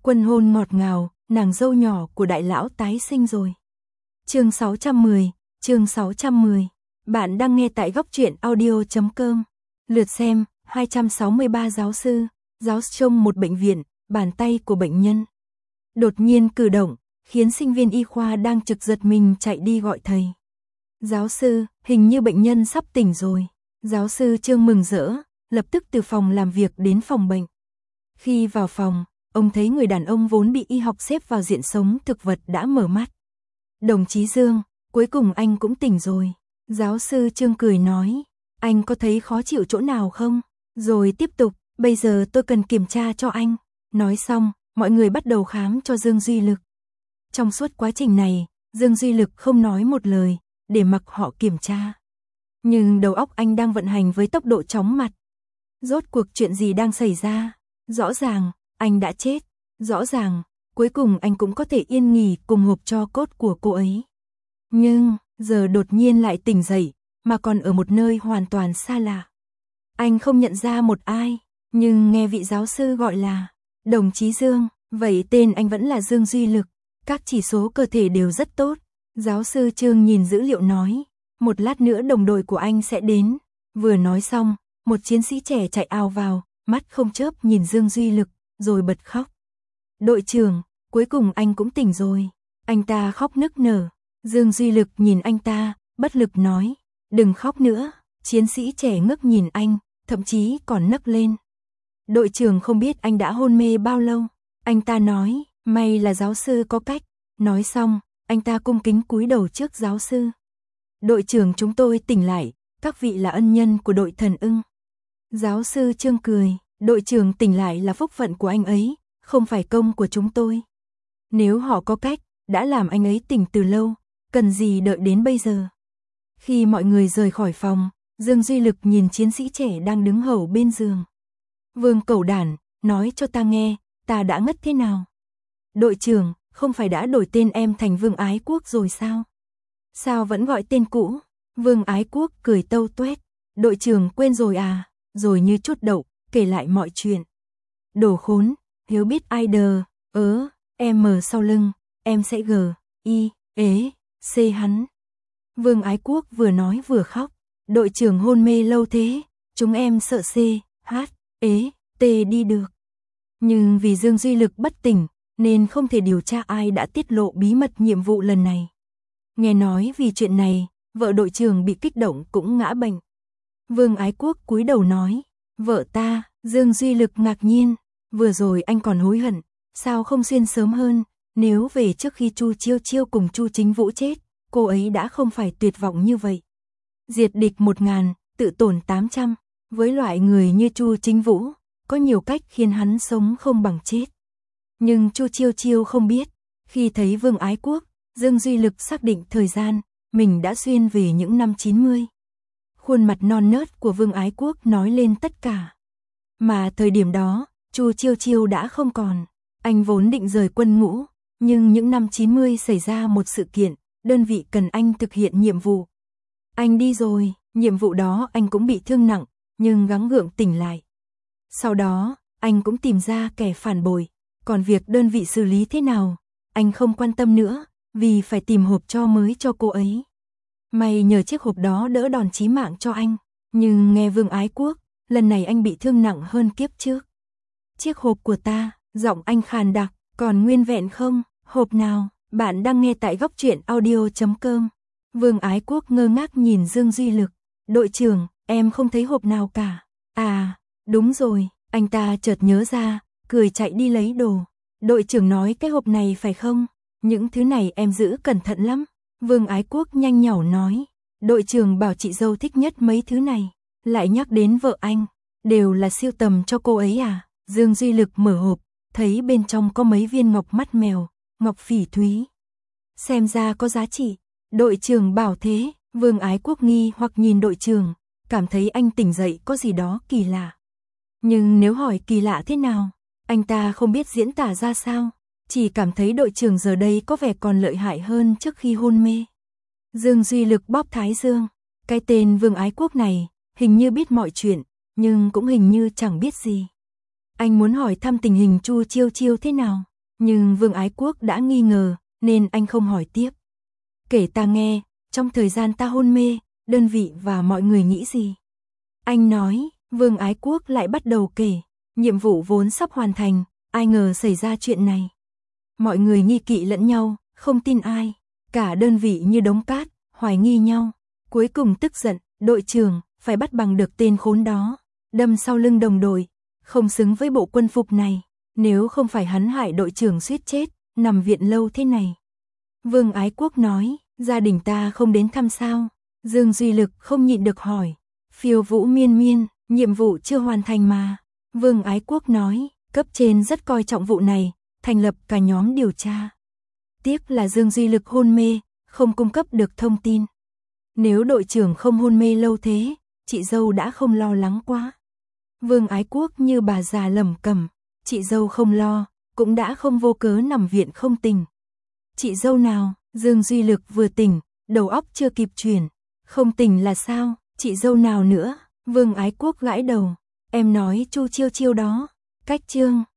Quân hôn ngọt ngào, nàng dâu nhỏ của đại lão tái sinh rồi. Chương 610, chương 610. Bạn đang nghe tại góc truyện audio.com. Lượt xem 263 giáo sư trong một bệnh viện, bàn tay của bệnh nhân đột nhiên cử động, khiến sinh viên y khoa đang trực giật mình chạy đi gọi thầy. Giáo sư, hình như bệnh nhân sắp tỉnh rồi. Giáo sư Trương mừng rỡ, lập tức từ phòng làm việc đến phòng bệnh. Khi vào phòng, ông thấy người đàn ông vốn bị y học xếp vào diện sống thực vật đã mở mắt. Đồng chí Dương, cuối cùng anh cũng tỉnh rồi. Giáo sư Trương cười nói, anh có thấy khó chịu chỗ nào không? Rồi tiếp tục, bây giờ tôi cần kiểm tra cho anh. Nói xong, mọi người bắt đầu khám cho Dương Duy Lực. Trong suốt quá trình này, Dương Duy Lực không nói một lời, để mặc họ kiểm tra. Nhưng đầu óc anh đang vận hành với tốc độ chóng mặt. Rốt cuộc chuyện gì đang xảy ra? Rõ ràng, anh đã chết. Rõ ràng, cuối cùng anh cũng có thể yên nghỉ cùng hộp tro cốt của cô ấy. Nhưng, giờ đột nhiên lại tỉnh dậy, mà còn ở một nơi hoàn toàn xa lạ. Anh không nhận ra một ai, nhưng nghe vị giáo sư gọi là đồng chí Dương, vậy tên anh vẫn là Dương Duy Lực. Các chỉ số cơ thể đều rất tốt. Giáo sư Trương nhìn dữ liệu nói, một lát nữa đồng đội của anh sẽ đến. Vừa nói xong, một chiến sĩ trẻ chạy ào vào, mắt không chớp nhìn Dương Duy Lực, rồi bật khóc. Đội trưởng, cuối cùng anh cũng tỉnh rồi. Anh ta khóc nức nở. Dương Duy Lực nhìn anh ta, bất lực nói, đừng khóc nữa. Chiến sĩ trẻ ngước nhìn anh, thậm chí còn nấc lên. Đội trưởng không biết anh đã hôn mê bao lâu. Anh ta nói, may là giáo sư có cách. Nói xong, anh ta cung kính cúi đầu trước giáo sư. Đội trưởng chúng tôi tỉnh lại, các vị là ân nhân của đội Thần Ưng. Giáo sư Trương cười, đội trưởng tỉnh lại là phúc phận của anh ấy, không phải công của chúng tôi. Nếu họ có cách, đã làm anh ấy tỉnh từ lâu, cần gì đợi đến bây giờ. Khi mọi người rời khỏi phòng, Dương Duy Lực nhìn chiến sĩ trẻ đang đứng hầu bên giường. Vương Cẩu Đản, nói cho ta nghe, ta đã ngất thế nào? Đội trưởng, không phải đã đổi tên em thành Vương Ái Quốc rồi sao? Sao vẫn gọi tên cũ? Vương Ái Quốc cười tâu tuét. Đội trưởng quên rồi à? Rồi như chút đậu, kể lại mọi chuyện. Đồ khốn, hiếu biết ai đờ, em mờ sau lưng, em sẽ C hắn. Vương Ái Quốc vừa nói vừa khóc. Đội trưởng hôn mê lâu thế, chúng em sợ T đi được. Nhưng vì Dương Duy Lực bất tỉnh, nên không thể điều tra ai đã tiết lộ bí mật nhiệm vụ lần này. Nghe nói vì chuyện này, vợ đội trưởng bị kích động cũng ngã bệnh. Vương Ái Quốc cúi đầu nói, vợ ta. Dương Duy Lực ngạc nhiên, vừa rồi anh còn hối hận, sao không xuyên sớm hơn, nếu về trước khi Chu Chiêu Chiêu cùng Chu Chính Vũ chết, cô ấy đã không phải tuyệt vọng như vậy. Diệt địch 1000, tự tổn 800, với loại người như Chu Chính Vũ, có nhiều cách khiến hắn sống không bằng chết. Nhưng Chu Chiêu Chiêu không biết, khi thấy Vương Ái Quốc, Dương Duy Lực xác định thời gian, mình đã xuyên về những năm 90. Khuôn mặt non nớt của Vương Ái Quốc nói lên tất cả. Mà thời điểm đó, Chu Chiêu Chiêu đã không còn. Anh vốn định rời quân ngũ, nhưng những năm 90 xảy ra một sự kiện, đơn vị cần anh thực hiện nhiệm vụ. Anh đi rồi, nhiệm vụ đó anh cũng bị thương nặng, nhưng gắng gượng tỉnh lại. Sau đó, anh cũng tìm ra kẻ phản bội, còn việc đơn vị xử lý thế nào, anh không quan tâm nữa, vì phải tìm hộp tro mới cho cô ấy. May nhờ chiếc hộp đó đỡ đòn chí mạng cho anh, nhưng nghe Vương Ái Quốc, lần này anh bị thương nặng hơn kiếp trước. Chiếc hộp của ta, giọng anh khàn đặc, còn nguyên vẹn không? Hộp nào? Bạn đang nghe tại góc truyện audio.com. Vương Ái Quốc ngơ ngác nhìn Dương Duy Lực. Đội trưởng, em không thấy hộp nào cả. À, đúng rồi, anh ta chợt nhớ ra, cười chạy đi lấy đồ. Đội trưởng nói cái hộp này phải không? Những thứ này em giữ cẩn thận lắm. Vương Ái Quốc nhanh nhảu nói. Đội trưởng bảo chị dâu thích nhất mấy thứ này. Lại nhắc đến vợ anh. Đều là siêu tầm cho cô ấy à? Dương Duy Lực mở hộp, thấy bên trong có mấy viên ngọc mắt mèo, ngọc phỉ thúy. Xem ra có giá trị. Đội trưởng bảo thế. Vương Ái Quốc nghi hoặc nhìn đội trưởng, cảm thấy anh tỉnh dậy có gì đó kỳ lạ. Nhưng nếu hỏi kỳ lạ thế nào, anh ta không biết diễn tả ra sao, chỉ cảm thấy đội trưởng giờ đây có vẻ còn lợi hại hơn trước khi hôn mê. Dương Duy Lực bóp thái dương, cái tên Vương Ái Quốc này, hình như biết mọi chuyện, nhưng cũng hình như chẳng biết gì. Anh muốn hỏi thăm tình hình Chu Chiêu Chiêu thế nào, Nhưng Vương Ái Quốc đã nghi ngờ, nên anh không hỏi tiếp. Kể ta nghe, trong thời gian ta hôn mê, đơn vị và mọi người nghĩ gì? Anh nói, Vương Ái Quốc lại bắt đầu kể, nhiệm vụ vốn sắp hoàn thành, ai ngờ xảy ra chuyện này. Mọi người nghi kỵ lẫn nhau, không tin ai, cả đơn vị như đống cát, hoài nghi nhau. Cuối cùng tức giận, đội trưởng, phải bắt bằng được tên khốn đó, đâm sau lưng đồng đội, không xứng với bộ quân phục này, nếu không phải hắn hại đội trưởng suýt chết, nằm viện lâu thế này. Vương Ái Quốc nói, gia đình ta không đến thăm sao? Dương Duy Lực không nhịn được hỏi. Phiêu Vũ miên miên, nhiệm vụ chưa hoàn thành mà. Vương Ái Quốc nói, cấp trên rất coi trọng vụ này, thành lập cả nhóm điều tra. Tiếc là Dương Duy Lực hôn mê, không cung cấp được thông tin. Nếu đội trưởng không hôn mê lâu thế, chị dâu đã không lo lắng quá. Vương Ái Quốc như bà già lẩm cẩm, chị dâu không lo, cũng đã không vô cớ nằm viện không tỉnh. Chị dâu nào? Dương Duy Lực vừa tỉnh, đầu óc chưa kịp chuyển. Không tỉnh là sao? Chị dâu nào nữa? Vương Ái Quốc gãi đầu. Em nói Chu Chiêu Chiêu đó. Cách chương